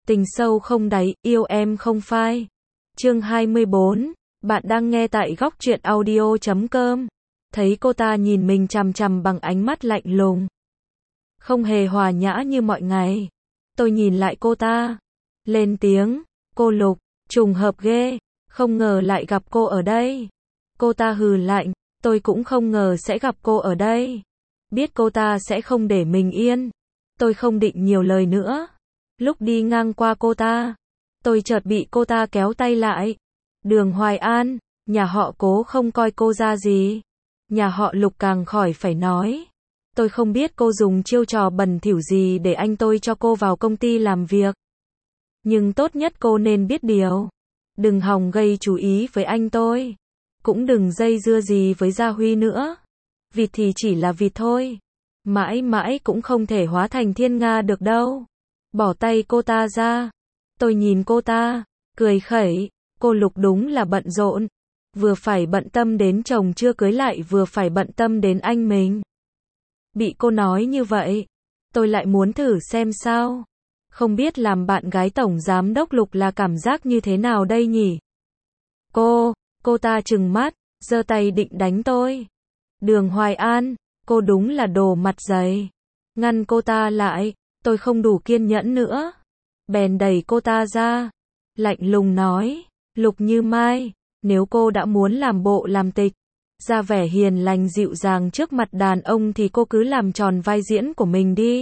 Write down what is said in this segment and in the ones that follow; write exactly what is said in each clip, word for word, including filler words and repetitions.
Tình sâu không đáy, yêu em không phai. Chương hai mươi bốn, bạn đang nghe tại góc truyện audio chấm com. Thấy cô ta nhìn mình chằm chằm bằng ánh mắt lạnh lùng, không hề hòa nhã như mọi ngày. Tôi nhìn lại cô ta, lên tiếng, cô Lục, trùng hợp ghê, không ngờ lại gặp cô ở đây. Cô ta hừ lạnh, tôi cũng không ngờ sẽ gặp cô ở đây. Biết cô ta sẽ không để mình yên, tôi không định nhiều lời nữa. Lúc đi ngang qua cô ta, tôi chợt bị cô ta kéo tay lại. Đường Hoài An, nhà họ Cố không coi cô ra gì. Nhà họ Lục càng khỏi phải nói. Tôi không biết cô dùng chiêu trò bẩn thỉu gì để anh tôi cho cô vào công ty làm việc. Nhưng tốt nhất cô nên biết điều. Đừng hòng gây chú ý với anh tôi. Cũng đừng dây dưa gì với Gia Huy nữa. Vịt thì chỉ là vịt thôi. Mãi mãi cũng không thể hóa thành thiên nga được đâu. Bỏ tay cô ta ra. Tôi nhìn cô ta, cười khẩy. Cô Lục đúng là bận rộn. Vừa phải bận tâm đến chồng chưa cưới lại vừa phải bận tâm đến anh mình. Bị cô nói như vậy, tôi lại muốn thử xem sao. Không biết làm bạn gái tổng giám đốc Lục là cảm giác như thế nào đây nhỉ? Cô, cô ta trừng mắt, giơ tay định đánh tôi. Đường Hoài An, cô đúng là đồ mặt dày. Ngăn cô ta lại, tôi không đủ kiên nhẫn nữa. Bèn đẩy cô ta ra, lạnh lùng nói, Lục Như Mai, nếu cô đã muốn làm bộ làm tịch, ra vẻ hiền lành dịu dàng trước mặt đàn ông thì cô cứ làm tròn vai diễn của mình đi.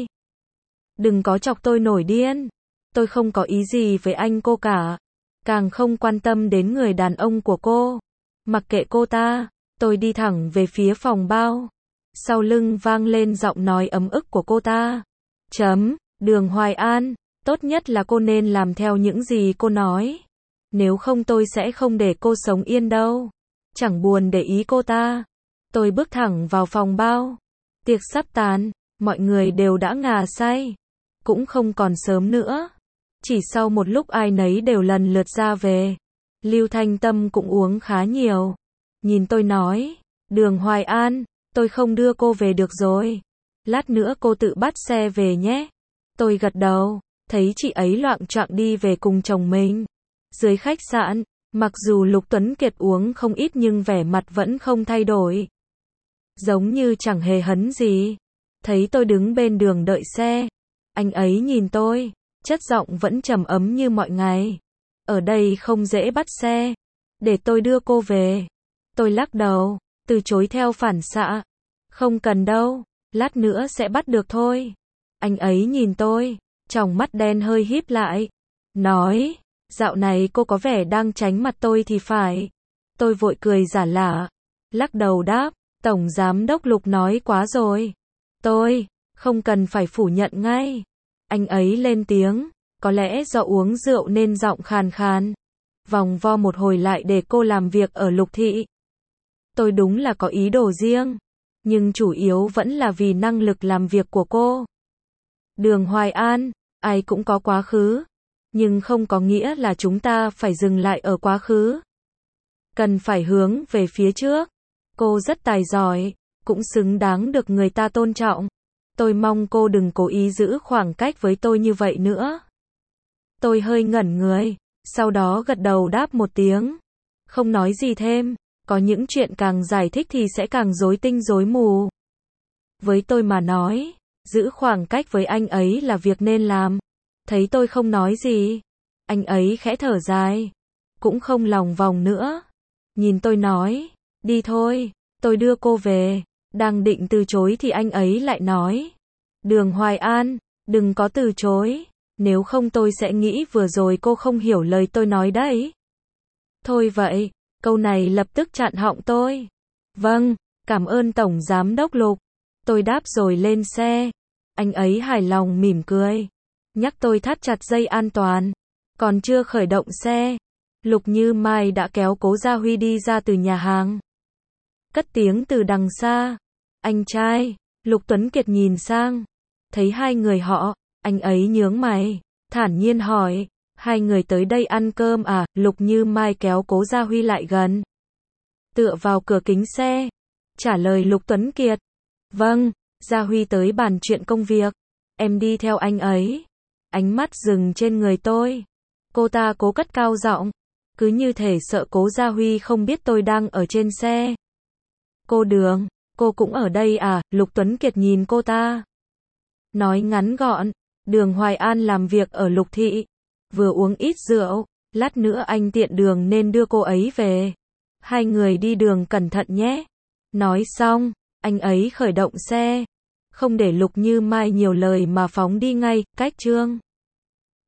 Đừng có chọc tôi nổi điên. Tôi không có ý gì với anh cô cả. Càng không quan tâm đến người đàn ông của cô. Mặc kệ cô ta, tôi đi thẳng về phía phòng bao. Sau lưng vang lên giọng nói ấm ức của cô ta. Chấm, Đường Hoài An, tốt nhất là cô nên làm theo những gì cô nói. Nếu không tôi sẽ không để cô sống yên đâu. Chẳng buồn để ý cô ta. Tôi bước thẳng vào phòng bao. Tiệc sắp tàn, mọi người đều đã ngà say. Cũng không còn sớm nữa. Chỉ sau một lúc ai nấy đều lần lượt ra về. Lưu Thanh Tâm cũng uống khá nhiều. Nhìn tôi nói, Đường Hoài An, tôi không đưa cô về được rồi. Lát nữa cô tự bắt xe về nhé. Tôi gật đầu, thấy chị ấy loạng choạng đi về cùng chồng mình. Dưới khách sạn, mặc dù Lục Tuấn Kiệt uống không ít nhưng vẻ mặt vẫn không thay đổi. Giống như chẳng hề hấn gì. Thấy tôi đứng bên đường đợi xe. Anh ấy nhìn tôi, chất giọng vẫn trầm ấm như mọi ngày. Ở đây không dễ bắt xe. Để tôi đưa cô về. Tôi lắc đầu, từ chối theo phản xạ. Không cần đâu, lát nữa sẽ bắt được thôi. Anh ấy nhìn tôi, tròng mắt đen hơi híp lại. Nói, dạo này cô có vẻ đang tránh mặt tôi thì phải. Tôi vội cười giả lả. Lắc đầu đáp, Tổng Giám đốc Lục nói quá rồi. Tôi, không cần phải phủ nhận ngay. Anh ấy lên tiếng, có lẽ do uống rượu nên giọng khàn khàn. Vòng vo một hồi lại để cô làm việc ở Lục Thị. Tôi đúng là có ý đồ riêng. Nhưng chủ yếu vẫn là vì năng lực làm việc của cô. Đường Hoài An, ai cũng có quá khứ. Nhưng không có nghĩa là chúng ta phải dừng lại ở quá khứ. Cần phải hướng về phía trước. Cô rất tài giỏi, cũng xứng đáng được người ta tôn trọng. Tôi mong cô đừng cố ý giữ khoảng cách với tôi như vậy nữa. Tôi hơi ngẩn người, sau đó gật đầu đáp một tiếng. Không nói gì thêm, có những chuyện càng giải thích thì sẽ càng rối tinh rối mù. Với tôi mà nói, giữ khoảng cách với anh ấy là việc nên làm. Thấy tôi không nói gì, anh ấy khẽ thở dài, cũng không lòng vòng nữa. Nhìn tôi nói, đi thôi, tôi đưa cô về. Đang định từ chối thì anh ấy lại nói, Đường Hoài An, đừng có từ chối, nếu không tôi sẽ nghĩ vừa rồi cô không hiểu lời tôi nói đấy. Thôi vậy, câu này lập tức chặn họng tôi. Vâng, cảm ơn Tổng Giám đốc Lục. Tôi đáp rồi lên xe. Anh ấy hài lòng mỉm cười, nhắc tôi thắt chặt dây an toàn. Còn chưa khởi động xe, Lục Như Mai đã kéo Cố Gia Huy đi ra từ nhà hàng. Cất tiếng từ đằng xa, anh trai. Lục Tuấn Kiệt nhìn sang, thấy hai người họ, anh ấy nhướng mày, thản nhiên hỏi, hai người tới đây ăn cơm à? Lục Như Mai kéo Cố Gia Huy lại gần, tựa vào cửa kính xe, trả lời Lục Tuấn Kiệt. Vâng, Gia Huy tới bàn chuyện công việc, em đi theo anh ấy. ánh mắt dừng trên người tôi. Cô ta cố cất cao giọng, cứ như thể sợ Cố Gia Huy không biết tôi đang ở trên xe. Cô Đường, cô cũng ở đây à? Lục Tuấn Kiệt nhìn cô ta. Nói ngắn gọn, Đường Hoài An làm việc ở Lục Thị, vừa uống ít rượu, lát nữa anh tiện đường nên đưa cô ấy về. Hai người đi đường cẩn thận nhé. Nói xong, anh ấy khởi động xe, không để Lục Như Mai nhiều lời mà phóng đi ngay, cách Trương